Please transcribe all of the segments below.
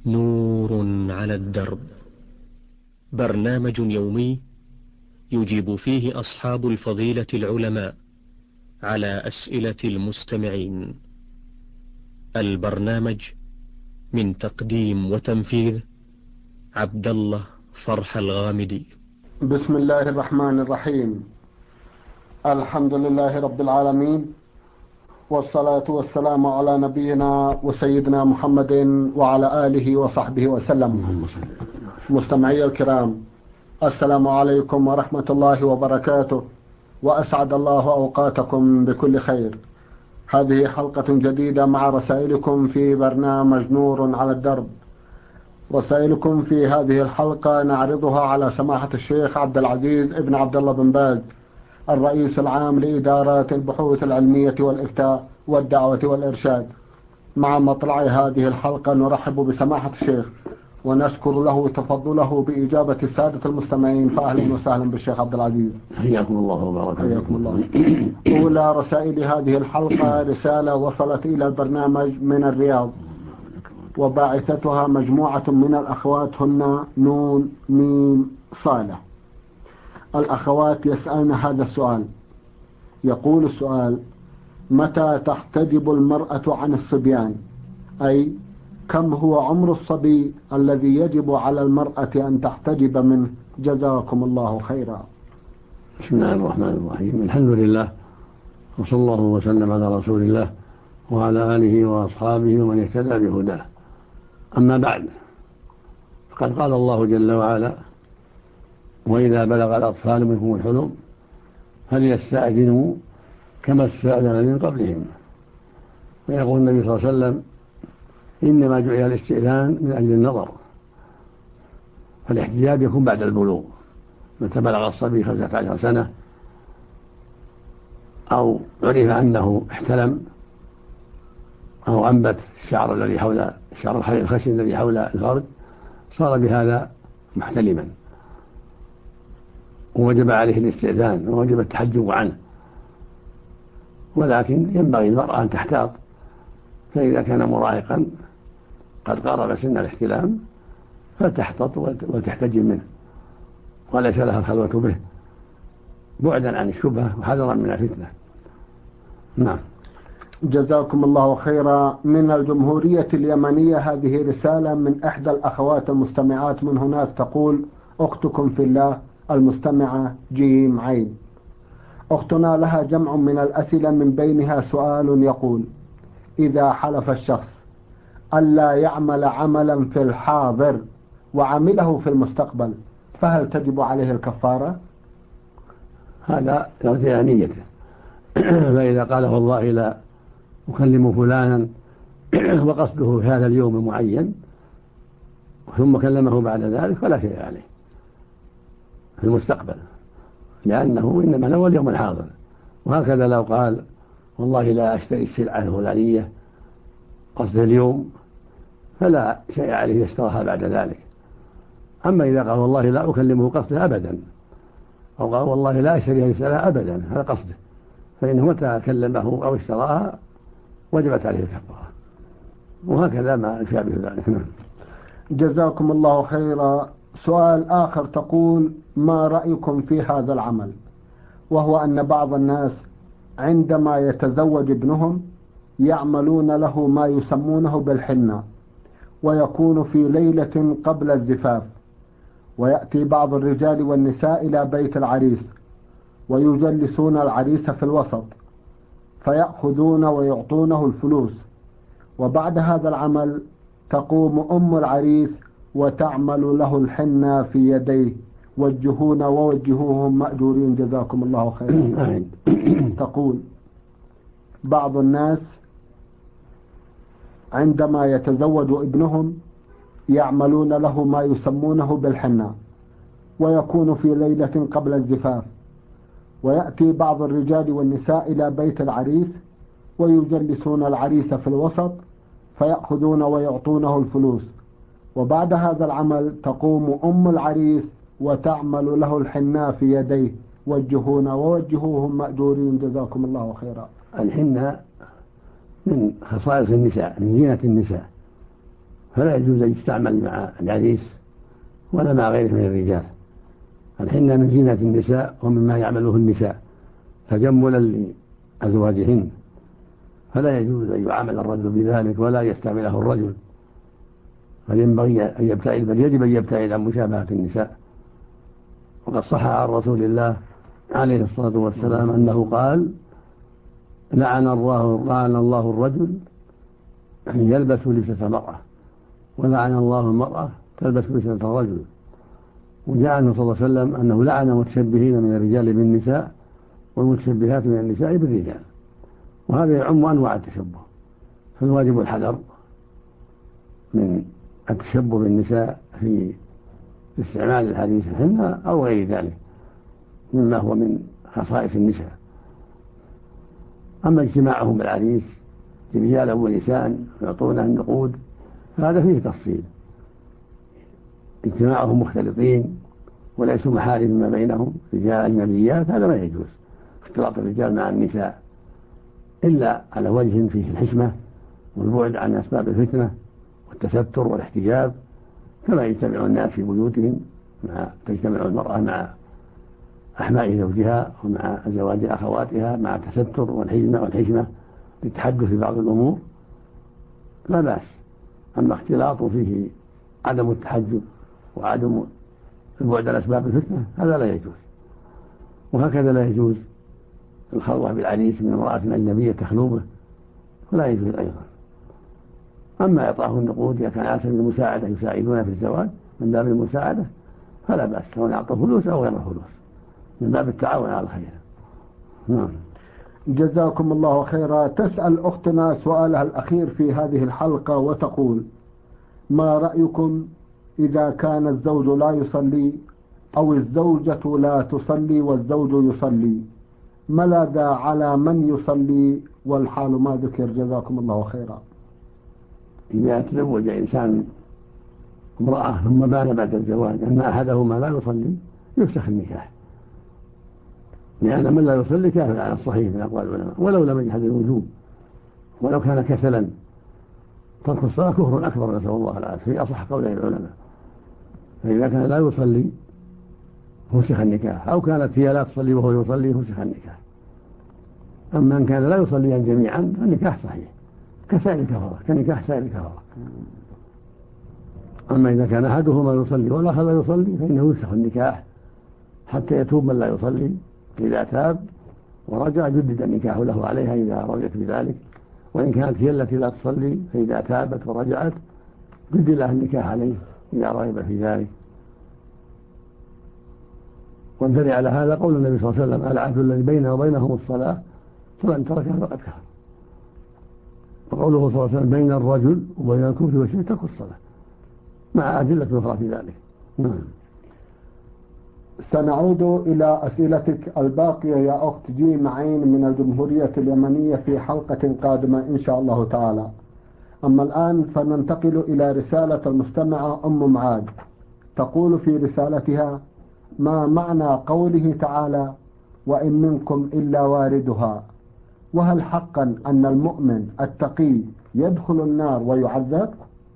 نور على الدرب، برنامج يومي يجيب فيه أصحاب الفضيلة العلماء على أسئلة المستمعين. البرنامج من تقديم وتنفيذ عبد الله فرح الغامدي. بسم الله الرحمن الرحيم. الحمد لله رب العالمين، والصلاة والسلام على نبينا وسيدنا محمد وعلى آله وصحبه وسلم. مستمعي الكرام، السلام عليكم ورحمة الله وبركاته، وأسعد الله أوقاتكم بكل خير. هذه حلقة جديدة مع رسائلكم في برنامج نور على الدرب. رسائلكم في هذه الحلقة نعرضها على سماحة الشيخ عبد العزيز ابن عبد الله بن باز، الرئيس العام لإدارات البحوث العلمية والإفتاء والدعوة والإرشاد. مع مطلع هذه الحلقة نرحب بسماحة الشيخ ونشكر له تفضله بإجابة السادة المستمعين، فأهلا وسهلا بالشيخ عبد العزيز. حياكم الله وبارك حياكم الله. أولى رسائل هذه الحلقة رسالة وصلت إلى البرنامج من الرياض، وباعثتها مجموعة من الأخوات هن نون ميم صالح. الأخوات يسألن هذا السؤال. يقول السؤال: متى تحتجب المرأة عن الصبيان؟ أي كم هو عمر الصبي الذي يجب على المرأة أن تحتجب منه؟ جزاكم الله خيرا. بسم الله الرحمن الرحيم. الحمد لله، وصلى الله وسلم على رسول الله وعلى آله وأصحابه ومن اهتدى بهداه. أما بعد، فقد قال الله جل وعلا: وإذا بلغ الأطفال منكم الحلم فليستأذنوا كما استأذن من قبلهم. ويقول النبي صلى الله عليه وسلم: إنما جعل الاستئذان من أجل النظر، فالاحتجاب يكون بعد البلوغ، متى بلغ الصبي 15 سنة أو عرف أنه احتلم أو أنبت الشعر الذي حول الشعر الخشن الذي حول الفرج، صار بهذا محتلما، ووجب عليه الاستئذان ووجب التحجب عنه. ولكن ينبغي المرأة أن تحتاط، فإذا كان مراهقا قد قارب سن الاحتلام فتحتط وتحتجب منه، وليس لها الخلوة به، بعدا عن الشبهة وحذرا من الفتنة. نعم. جزاكم الله خيرا. من الجمهورية اليمنية هذه رسالة من إحدى الأخوات المستمعات من هناك، تقول: أختكم في الله المستمعة جيم عين. أختنا لها جمع من الأسئلة، من بينها سؤال يقول: إذا حلف الشخص ألا يعمل عملا في الحاضر وعمله في المستقبل، فهل تجب عليه الكفارة؟ هذا يرجع نيته. فإذا قال والله لا أكلم فلانا وقصده في هذا اليوم المعين ثم كلمه بعد ذلك فلا شيء عليه في المستقبل، لأنه إنما هو اليوم الحاضر. وهكذا لو قال والله لا أشتري السلعة الفلانية قصده اليوم فلا شيء عليه يشتراها بعد ذلك. أما إذا قال والله لا أكلمه قصده أبدا، أو قال والله لا أشتري هذه السلعة أبدا، هذا قصده، فإنه متى كلمه أو اشتراها وجبت عليه الكفارة، وهكذا ما يشابه ذلك. جزاكم الله خيرا. سؤال آخر تقول: ما رأيكم في هذا العمل، وهو أن بعض الناس عندما يتزوج ابنهم يعملون له ما يسمونه بالحنة، ويكون في ليلة قبل الزفاف، ويأتي بعض الرجال والنساء إلى بيت العريس ويجلسون العريس في الوسط، فيأخذون ويعطونه الفلوس، وبعد هذا العمل تقوم أم العريس وتعمل له الحنة في يديه. وجهونا ووجهوهم مأجورين جزاكم الله خيرا. تقول: بعض الناس عندما يتزوج ابنهم يعملون له ما يسمونه بالحنة، ويكون في ليلة قبل الزفاف، ويأتي بعض الرجال والنساء إلى بيت العريس ويجلسون العريس في الوسط، فيأخذون ويعطونه الفلوس، وبعد هذا العمل تقوم أم العريس وتعمل له الحناء في يديه. وجهونا ووجهوهم مأجورين جزاكم الله خيرا. الحناء من خصائص النساء، من زينة النساء، فلا يجوز أن يستعمل مع العريس ولا مع غيره من الرجال. الحنة من زينة النساء ومما يعمله النساء تجملا لأزواجهن، فلا يجوز أن يعامل الرجل بذلك ولا يستعمله الرجل، فينبغي أن يبتعد، بل يجب أن يبتعد عن مشابهة النساء. وقد صح عن رسول الله عليه الصلاة والسلام أنه قال: لعن الله الرجل يلبس لبسة المرأة، ولعن الله المرأة تلبس لبسة الرجل. وجاء عنه صلى الله عليه وسلم أنه لعن المتشبهين من الرجال بالنساء والمتشبهات من النساء بالرجال، وهذا يعم أنواع التشبه، فالواجب الحذر من التشبه بالنساء في استعمال الحديث الحنة أو غير ذلك مما هو من خصائص النساء. أما اجتماعهم بالعريس رجالا ونساء يعطونه النقود فهذا فيه تفصيل، اجتماعهم مختلطين وليسوا محارم ما بينهم رجال أجنبيات هذا ما يجوز، اختلاط الرجال مع النساء إلا على وجه فيه الحشمة والبعد عن أسباب الفتنة والتستر والاحتجاب، كما يجتمع الناس في بيوتهم تجتمع المرأة مع أحماء زوجها ومع زواج أخواتها مع التستر والحشمة للتحدث في بعض الأمور لا بأس. أما اختلاط فيه عدم التحجب وعدم البعد عن أسباب الفتنة هذا لا يجوز. وهكذا لا يجوز الخلوة بالعريس من امرأة أجنبية تخلو به، فلا يجوز أيضا. أما إعطاه النقود إذا كان على سبيل المساعدة يساعدون في الزواج من باب المساعدة فلا بأس، سواء أعطى فلوس أو غير فلوس من باب التعاون على الخير. نعم. جزاكم الله خيرا. تسأل أختنا سؤالها الأخير في هذه الحلقة وتقول: ما رأيكم إذا كان الزوج لا يصلي أو الزوجة لا تصلي والزوج يصلي، ماذا على من يصلي والحال ما ذكر؟ جزاكم الله خيرا. إذا تزوج إنسان امرأة ثم بان بعد الزواج أن أحدهما لا يصلي يفسخ النكاح، لأن من لا يصلي كافر على الصحيح من أقوال العلماء ولو لم يجحد الوجوب، ولو كان كسلا ترك الصلاة كفر أكبر نسأل الله العافية في أصح قولي العلماء. فإذا كان لا يصلي فسخ النكاح، أو كانت هي لا تصلي وهو يصلي فسخ النكاح. أما إن كان لا يصليان جميعا فالنكاح صحيح كسائر الكفرة، كنكاح سائر الكفرة. أما إذا كان أحدهما يصلي والآخر لا يصلي فإنه يفسخ النكاح حتى يتوب من لا يصلي، إذا تاب ورجع جدد النكاح له عليها إذا رضيت بذلك، وإن كانت هي التي لا تصلي فإذا تابت ورجعت جدد لها النكاح عليه إذا رغب في ذلك. وانتري على هذا قول النبي صلى الله عليه وسلم: العهد الذي بيننا وبينهم الصلاة فمن تركها فقد كفر. وقوله صلى الله عليه وسلم: بين الرجل وبين الكفر والشرك ترك الصلاة، مع أدلة أخرى في ذلك. نعم. سنعود إلى أسئلتك الباقية يا أخت جيم عين من الجمهورية اليمنية في حلقة قادمة إن شاء الله تعالى. أما الآن فننتقل إلى رسالة المستمعة أم معاذ، تقول في رسالتها: ما معنى قوله تعالى: وإن منكم إلا واردها؟ وهل حقا أن المؤمن التقي يدخل النار ويعذب؟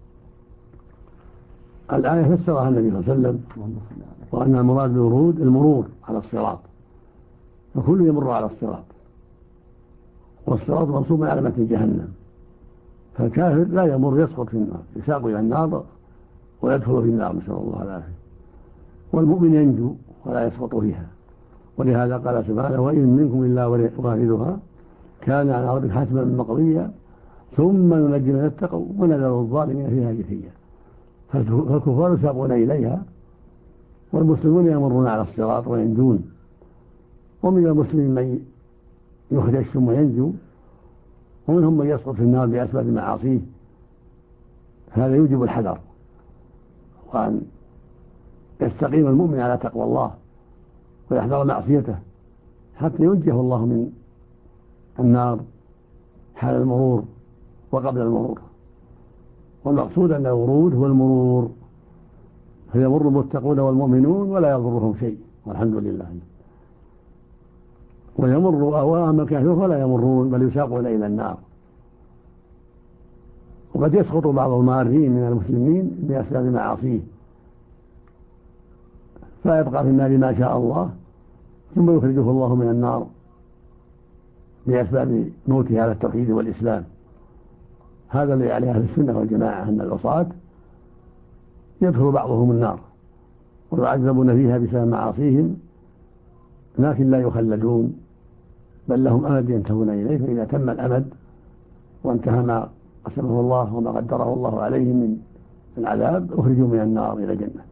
الآية فسرها النبي صلى الله عليه وسلم وأن المراد بالورود المرور على الصراط، فكل يمر على الصراط، والصراط منصوب على متن جهنم، فالكافر لا يمر يسقط في النار يساق إلى النار ويدخل في النار نسأل الله العافية، والمؤمن ينجو ولا يسقط فيها. ولهذا قال سبحانه: وإن منكم إلا واردها كان على ربك حتما مقضيا ثم ننجي من اتقوا ونذر الظالمين فيها جثيا. فالكفار يساقون إليها والمسلمون يمرون على الصراط وينجون، ومن المسلمين من يخدش ثم ينجو، ومنهم من يسقط في النار بأسباب معاصيه. هذا يوجب الحذر وأن يستقيم المؤمن على تقوى الله ويحذر معصيته حتى ينجيه الله من النار حال المرور وقبل المرور. والمقصود أن الورود هو المرور، فيمر المتقون والمؤمنون ولا يضرهم شيء والحمد لله، ويمر أوام الكافرون فلا يمرون بل يساقون إلى النار. وقد يسقط بعض المارين من المسلمين بأسباب معاصيه فيبقى في النار ما شاء الله ثم يخرجه الله من النار بأسباب موته على التوحيد والإسلام. هذا الذي عليه أهل السنة والجماعة، أن العصاة يدخل بعضهم النار ويعذبون فيها بسبب معاصيهم، لكن لا يخلدون، بل لهم أمد ينتهون إليه، فإذا تم الأمد وانتهى ما قسمه الله وما قدره الله عليهم من العذاب أخرجوا من النار إلى الجنة.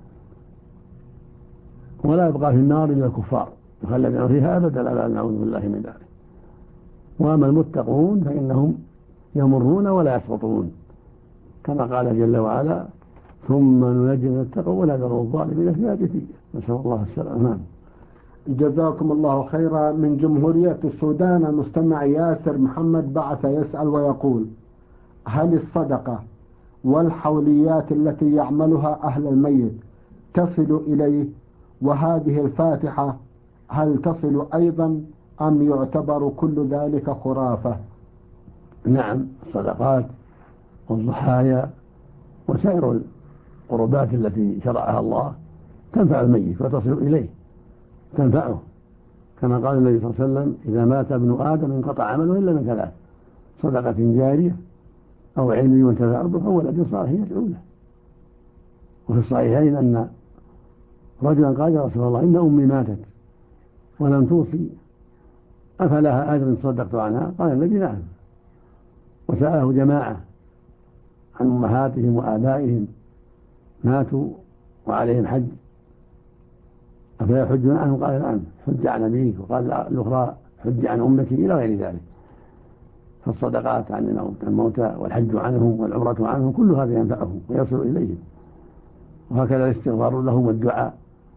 ولا يبقى في النار إلا الكفار يخلدون فيها أبدا، لا نعوذ بالله من ذلك. وأما المتقون فإنهم يمرون ولا يسقطون، كما قال جل وعلا: ثم ننجي من اتقوا ولا نذر الظالمين فيها جثيا. نسأل الله السلامة. جزاكم الله خيرا. من جمهورية السودان المستمع ياسر محمد بعث يسأل ويقول: هل الصدقة والحوليات التي يعملها أهل الميت تصل إليه؟ وهذه الفاتحة هل تصل أيضا أم يعتبر كل ذلك خرافة؟ نعم، الصدقات والضحايا وسائر القربات التي شرعها الله تنفع الميت وتصل إليه، تنفعه، كما قال النبي صلى الله عليه وسلم: إذا مات ابن آدم انقطع عمله إلا من ثلاث: صدقة جارية أو علم ينتفع به أو ولد صالح يدعو له. وفي الصحيحين أن رجلا قال: يا رسول الله، إن أمي ماتت ولم توصي، أفلها أجر صدقت عنها؟ قال النبي: نعم. وسأله جماعة عن أمهاتهم وآبائهم ماتوا وعليهم حج أفلا يحجون عنهم؟ قال: نعم، حج عن أبيك. وقال الأخرى: حج عن أمك، إلى غير ذلك. فالصدقات عن الموتى والحج عنهم والعمرة عنهم كل هذا ينفعهم ويصل إليهم. وهكذا الاستغفار لهم والدعاء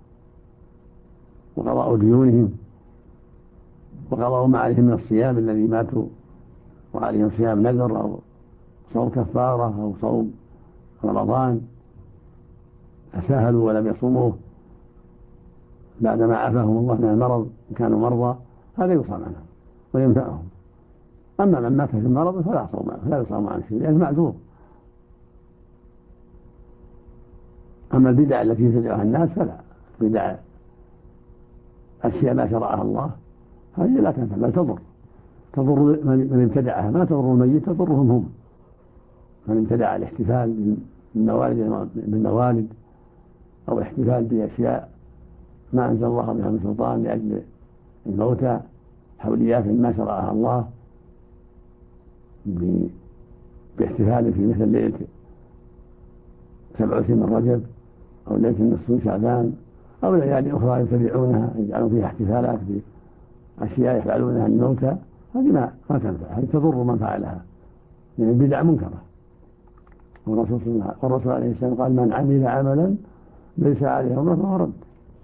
وقضاء ديونهم وقضاء ما عليهم من الصيام الذي ماتوا وعليهم صيام نذر أو صوم كفارة أو صوم رمضان تساهلوا ولم يصوموه بعدما عافاهم الله من المرض إن كانوا مرضى، هذا يصام عنهم وينفعهم. أما من مات في المرض فلا يصام عنه شيء لأنه معذور. أما البدع التي يبتدعها الناس فلا، بدع أشياء ما شرعها الله هذه لا تنفع بل تضر من ابتدعها، ما تضر الميت، تضرهم هم. من ابتدع الاحتفال بالموالد أو احتفال بأشياء ما أنزل الله بها من سلطان لأجل الموتى، حوليات ما شرعها الله، باحتفال في مثل ليلة 27 من رجب أو ليلة النصف من شعبان أو ليالي أخرى يتبعونها يجعلون فيها احتفالات بأشياء يفعلونها الموتى، هذه ما تنفع، هذه تضر من فعلها لأن البدع منكرة. والرسول عليه السلام قال: من عمل عملا ليس عليه أمر فهو رد.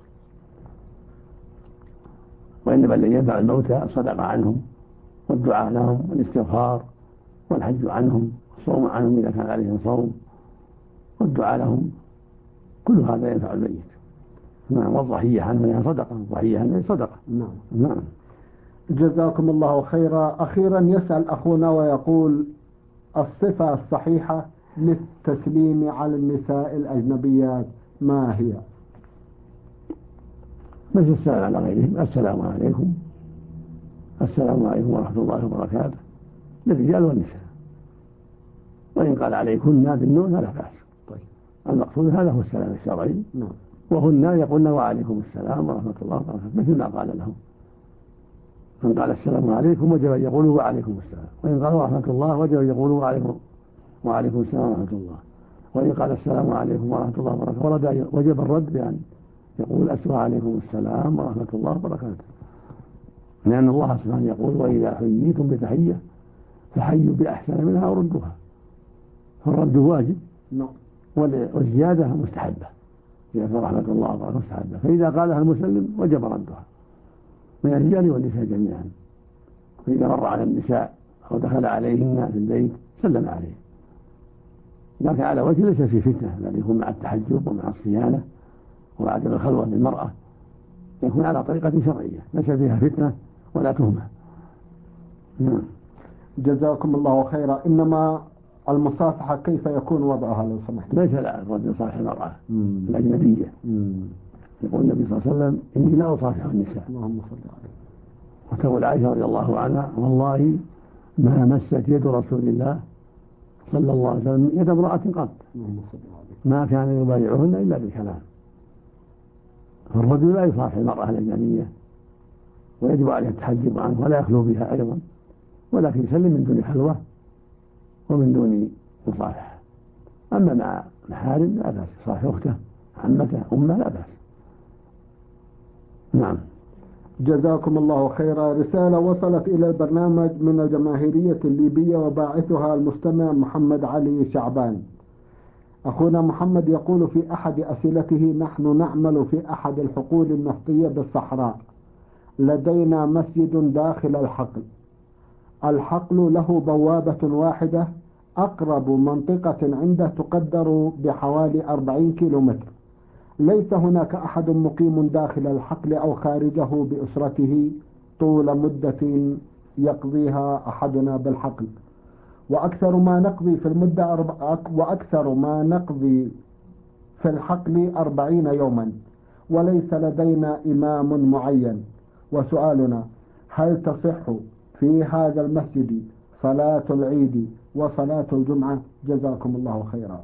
وإنما الذي ينفع الموتى الصدقة عنهم والدعاء لهم والاستغفار والحج عنهم والصوم عنهم إذا كان عليهم صوم والدعاء لهم، كل هذا ينفع الميت. نعم. والضحية عنه صدقة، الضحية عنه صدقة. نعم. جزاكم الله خيرا. أخيرا يسأل أخونا ويقول: الصفة الصحيحة للتسليم على النساء الأجنبيات ما هي؟ مثل السلام على غيرهم: السلام عليكم، السلام عليكم ورحمة الله وبركاته، للرجال والنساء. وإن قال عليكن بالنون فلا بأس. المقصود هذا هو السلام الشرعي. وهن يقولن وعليكم السلام ورحمة الله وبركاته مثل ما قال لهم. من قال السلام عليكم وجب أن يقولوا وعليكم السلام، وإن قالوا ورحمة الله وجب أن يقولوا وعليكم السلام ورحمة الله، وإن قال السلام عليكم ورحمة الله وبركاته وجب الرد بأن يقول وعليكم السلام ورحمة الله وبركاته، لأن الله سبحانه يقول: وإذا حييتم بتحية فحيوا بأحسن منها أو ردوها. فالرد واجب والزيادة مستحبة، زيادة رحمة الله وبركاته مستحبة، فإذا قالها المسلم وجب ردها من الرجال والنساء جميعا. فإذا مر على النساء أو دخل عليهن في البيت سلم عليه، لكن على وجه ليس في فتنة، بل يكون مع التحجب ومع الصيانة وعدم الخلوة بالمرأة، يكون على طريقة شرعية ليس فيها فتنة ولا تهمة. جزاكم الله خيرا. إنما المصافحة كيف يكون وضعها لو سمحت؟ ليس لا الرجل يصافح المرأة الأجنبية. يقول النبي صلى الله عليه وسلم إني لا أصافح النساء. اللهم صل عليه. وتقول عائشة رضي الله عنها والله ما مست يد رسول الله صلى الله عليه وسلم يد امرأة قط ما كان يبايعهن إلا بالكلام. فالرجل لا يصافح المرأة الأجنبية ويجب عليه التحجب عنه ولا يخلو بها أيضا، ولكن يسلم من دون خلوة ومن دون مصافحة. أما مع محارم لا بأس، صاحب أخته عمته أمه لا بأس. نعم. جزاكم الله خيرا. رسالة وصلت إلى البرنامج من الجماهيرية الليبية وباعثها المستمع محمد علي شعبان. أخونا محمد يقول في أحد أسئلته: نحن نعمل في أحد الحقول النفطية بالصحراء، لدينا مسجد داخل الحقل. الحقل له بوابة واحدة، أقرب منطقة عنده تقدر بحوالي 40 كيلومتر. ليس هناك أحد مقيم داخل الحقل أو خارجه بأسرته طول مدة يقضيها أحدنا بالحقل، وأكثر ما نقضي في الحقل 40 يوما، وليس لدينا إمام معين. وسؤالنا: هل تصح في هذا المسجد صلاة العيد وصلاة الجمعة؟ جزاكم الله خيرا.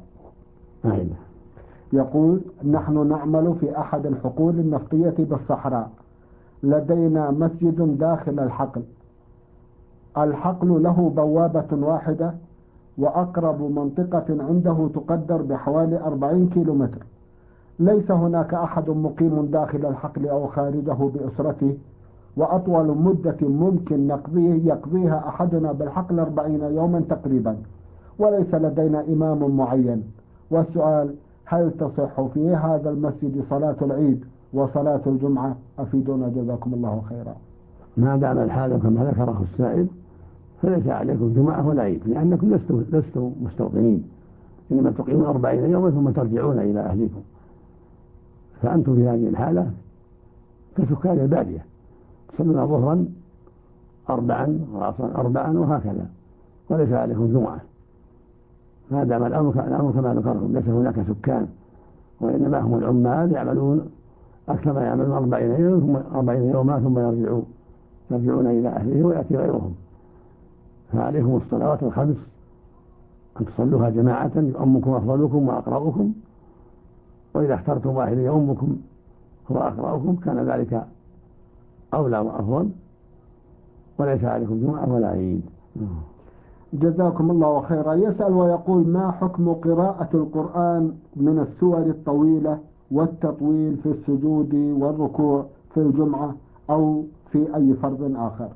يقول: نحن نعمل في أحد الحقول النفطية بالصحراء، لدينا مسجد داخل الحقل. الحقل له بوابة واحدة، وأقرب منطقة عنده تقدر بحوالي 40 كيلومتر. ليس هناك أحد مقيم داخل الحقل أو خارجه بأسرته، وأطول مدة ممكن يقضيها أحدنا بالحقل 40 يوما تقريبا، وليس لدينا إمام معين. والسؤال: هل تصح في هذا المسجد صلاة العيد وصلاة الجمعة؟ أفيدونا جزاكم الله خيرا. ما دام الحال كما ذكره السائل فليس عليكم جمعة ولا عيد، لأنكم لستم مستوطنين، إنما تقيمون 40 يوما ثم ترجعون إلى أهلكم. فأنتم في هذه الحالة كسكان البادية، تصلون ظهرا 4 وعصرا 4 وهكذا، وليس عليكم جمعة. ما دام الأمر كما ذكرهم، ليس هناك سكان، وإنما هم العمال يعملون أكثر ما يعملون 40 يوما ثم يرجعون إلى أهله ويأتي غيرهم. فعليكم الصلوات الخمس أن تصلوها جماعة، يؤمكم أفضلكم وأقرأكم، وإذا اخترتم واحد يؤمكم هو أقرأكم كان ذلك أولى وأفضل، وليس عليكم جمعة ولا عيد. جزاكم الله خيرا. يسأل ويقول: ما حكم قراءة القرآن من السور الطويلة والتطويل في السجود والركوع في الجمعة أو في أي فرض آخر؟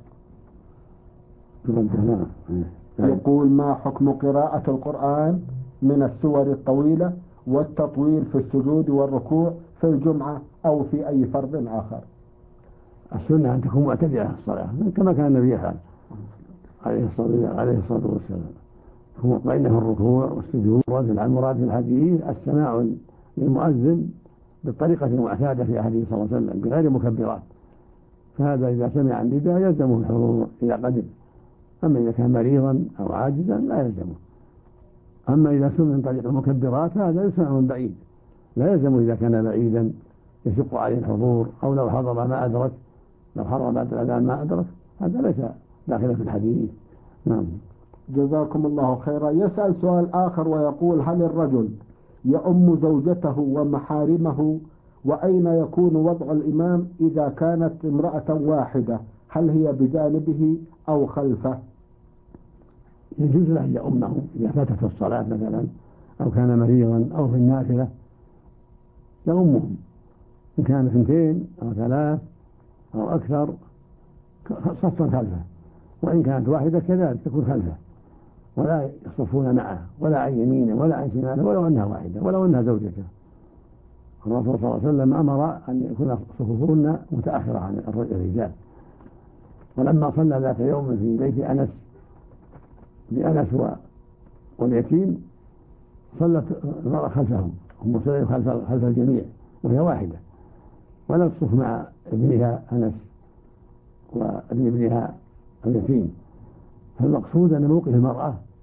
يقول: ما حكم قراءة القرآن من السور الطويلة والتطويل في السجود والركوع في الجمعة أو في أي فرض آخر؟ السنة أن تكون معتدلة في الصلاة كما كان النبي يفعل عليه الصلاة والسلام، هو مطمئن في الركوع والسجود. المراد في الحديث السماع للمؤذن بالطريقة المعتادة في أهله صلى الله عليه وسلم بغير مكبرات، فهذا إذا سمع النداء يلزمه الحضور إذا قدم. أما إذا كان مريضا أو عاجزا لا يلزمه. أما إذا سمع من طريق المكبرات هذا يسمع من بعيد، لا يلزمه إذا كان بعيدا يشق عليه الحضور، أو لو حضر ما أدرك، لو حضر بعد الأذان ما أدرك، هذا ليس داخل في الحديث. نعم. جزاكم الله خيرا. يسأل سؤال آخر ويقول: هل الرجل يؤم زوجته ومحارمه؟ وأين يكون وضع الإمام إذا كانت امرأة واحدة؟ هل هي بجانبه أو خلفه؟ يجوز له أن يؤمه إذا فاتت الصلاة مثلا، أو كان مريضا أو في النافلة يؤمهم، إن كان 2 أو 3 أو أكثر صفا خلفه، وإن كانت واحدة كذلك تكون خلفه، ولا يصفون معه ولا عن يمينه ولا عن شماله ولو أنها واحدة ولو أنها زوجته. الرسول صلى الله عليه وسلم أمر أن يكون صفوفهن متأخرة عن الرجال. ولما صلى ذات يوم في بيت أنس بأنس واليتيم صلت المرأة خلفهم، هم سلموا خلف الجميع وهي واحدة، ولم تصف مع ابنها أنس وابن ابنها اليتيم. فالمقصود أن موقف المرأة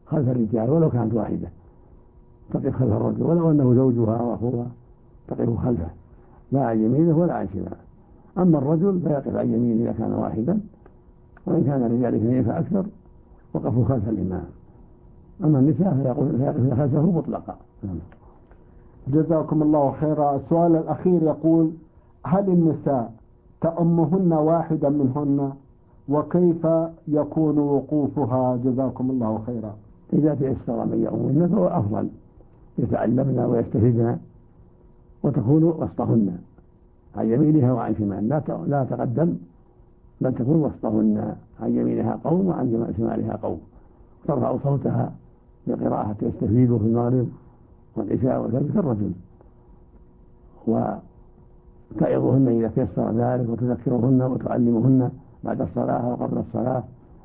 خلف الرجال ولو كانت واحدة، تقف خلف الرجل ولو أنه زوجها وأخوها تقف خلفه لا عن يمينه ولا عن شماله. أما الرجل فيقف عن يمينه إذا كان واحدا، وإن كان الرجال اثنين فأكثر وقفوا خلف الإمام. أما النساء فيقف خلفه مطلقا. جزاكم الله خيرا. السؤال الأخير يقول: هل النساء تأمهن واحدا منهن، وكيف يكون وقوفها؟ جزاكم الله خيرا. إذا تيسر من يؤمهن فهو أفضل، يتعلمن ويستفدن وتكون وسطهن عن يمينها وعن شمالها، لا تقدم بل تكون وسطهن، عن يمينها قوم وعن شمالها قوم، ترفع صوتها بقراءة يستفيد في المغرب والعشاء والفجر كالرجل، وتعظهن إذا تيسر ذلك وتذكرهن وتعلمهن بعد الصلاة وقبل الصلاة،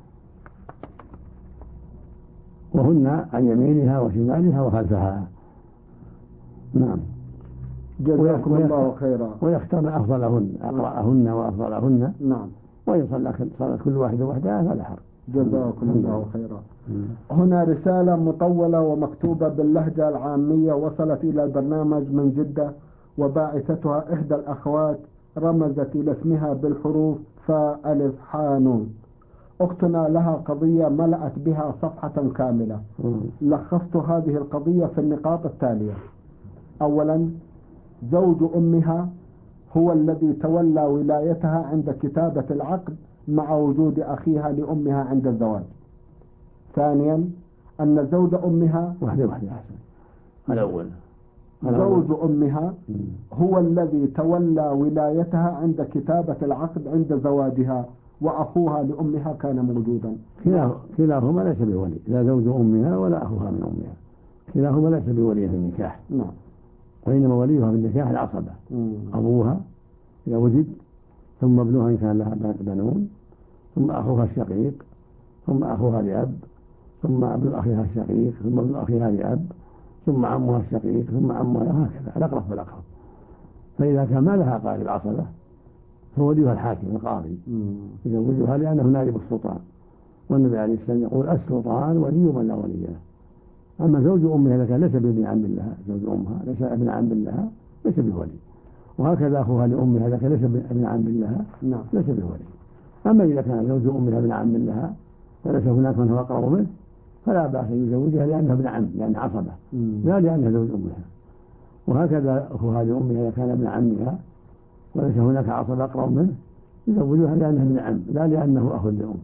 وهن عن يمينها وشمالها وخلفها. نعم. جزاكم الله خيرا. ويختارن أفضلهن، أقرأهن وأفضلهن. نعم. وإن صلت كل واحدة وحدها فلا حرج. جزاكم الله خيرا. هنا رسالة مطولة ومكتوبة باللهجة العامية وصلت إلى البرنامج من جدة، وباعثتها إحدى الأخوات رمزت إلى اسمها بالحروف فألف حانون. أختنا لها قضية ملأت بها صفحة كاملة. لخصت هذه القضية في النقاط التالية: أولا، زوج أمها هو الذي تولى ولايتها عند كتابة العقد مع وجود أخيها لأمها عند الزواج. ثانيا، أن زوج أمها الأول زوج أمها هو الذي تولى ولايتها عند كتابة العقد عند زواجها، وأخوها لأمها كان موجودا. كلاهما ليس بولي، لا زوج أمها ولا أخوها من أمها، كلاهما ليس بولي في النكاح. نعم. وإنما وليها في النكاح العصبة، أبوها إذا وجد، ثم ابنها إن كان لها بنون، ثم أخوها الشقيق، ثم أخوها لأب، ثم ابن أخيها الشقيق، ثم ابن أخيها لأب، ثم عمها الشقيق، ثم عمها، هكذا الأقرب فالأقرب. فإذا كان ما لها قارب عصبة فوليها الحاكم القاضي يزوجها، لأنه نائب السلطان، والنبي عليه السلام يقول: السلطان ولي من لا ولي له. أما زوج أمها إذا كان ليس بابن عم لها، زوج أمها ليس ابن عم لها ليس بولي، وهكذا أخوها لأمها إذا كان ليس ابن عم لها ليس بولي. أما إذا كان زوج أمها ابن عم لها وليس هناك من هو أقرب منه فلا بأس يزوجها، لأنها ابن عم، لأن عصبة، لا لأنها زوج أمها. وهكذا أخوها لأمها إذا كان ابن عمها وليس هناك عصبة أقرب منه يزوجها لأنها ابن عم، لا لأنه أخ لأم.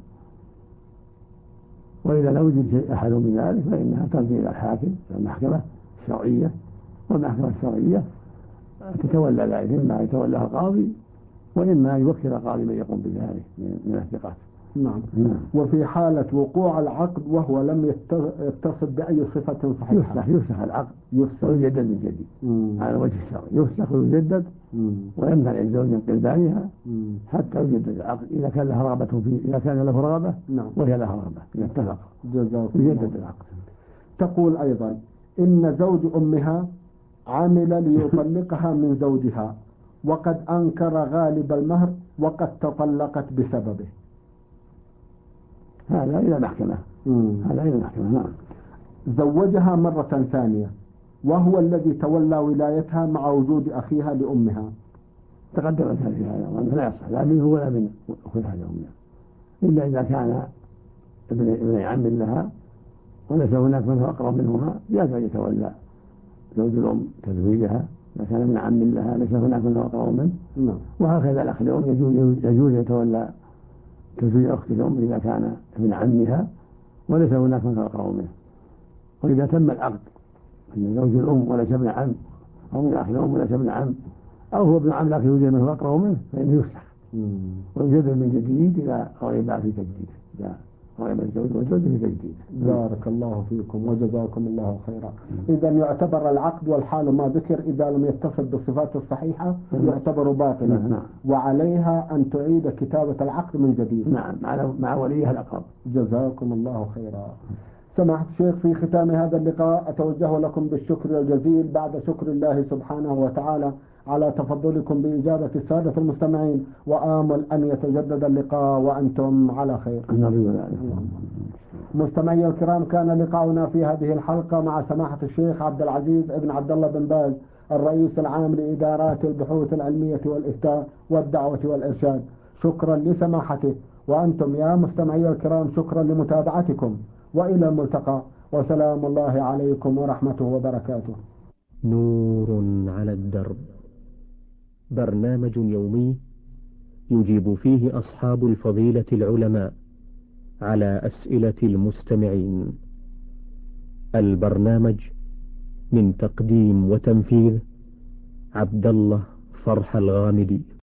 وإذا لم يوجد أحد من ذلك فإنها ترجع إلى الحاكم، المحكمة الشرعية، والمحكمة الشرعية تتولى ذلك، إما يتولاه القاضي وإما يوكل القاضي من يقوم بذلك من الثقات. نعم. وفي حالة وقوع العقد وهو لم يتصل بأي صفة صحيحة يفسخ العقد ويجدد من جديد على وجه الشرع، يفسخ ويجدد، ويمنع الزوج من قلبانها حتى يجدد العقد إذا كان له رغبة فيه، إذا كان له رغبة وهي لها رغبة، إذا اتفق يجدد العقد. تقول أيضا: إن زوج أمها عمل ليطلقها من زوجها، وقد أنكر غالب المهر وقد تطلقت بسببه. هذا إلى المحكمة. نعم. زوجها مرة ثانية وهو الذي تولى ولايتها مع وجود أخيها لأمها. تقدمت هذه الآية لا يصح لا منه ولا من أخيها لأمها، إلا إذا كان ابن عم لها وليس هناك من هو أقرب منهما جاز أن يتولى زوج الأم تزويجها إذا كان ابن عم لها ليس هناك من هو أقرب منه. وهكذا الأخ لأم يجوز يتولى تزويج أخت الأم إذا كان ابن عمها وليس هناك من هو أقرب منه. وإذا تم العقد من زوج الأم وليس ابن عم، أو من أخ الأم وليس ابن عم، أو هو ابن عم لكن يوجد من هو أقرب منه، فإنه يفسخ ويجدد من جديد إذا رغب في تجديده، إذا رغب الزوج والزوج في تجديده. بارك الله فيكم وجزاكم الله خيرا. إذا يعتبر العقد والحال ما ذكر إذا لم يتصل بالصفات الصحيحة يعتبر باطلا، وعليها أن تعيد كتابة العقد من جديد. نعم، مع وليها الأقرب. جزاكم الله خيرا. سماحة الشيخ، في ختام هذا اللقاء أتوجه لكم بالشكر الجزيل بعد شكر الله سبحانه وتعالى على تفضلكم بإجابة السادة المستمعين، وآمل أن يتجدد اللقاء وأنتم على خير. مستمعي الكرام، كان لقاؤنا في هذه الحلقة مع سماحة الشيخ عبد العزيز بن عبد الله بن باز، الرئيس العام لإدارات البحوث العلمية والإفتاء والدعوة والإرشاد. شكرا لسماحته، وأنتم يا مستمعي الكرام شكرا لمتابعتكم، وإلى الملتقى، وسلام الله عليكم ورحمته وبركاته. نور على الدرب، برنامج يومي يجيب فيه أصحاب الفضيلة العلماء على أسئلة المستمعين. البرنامج من تقديم وتنفيذ عبد الله فرح الغامدي.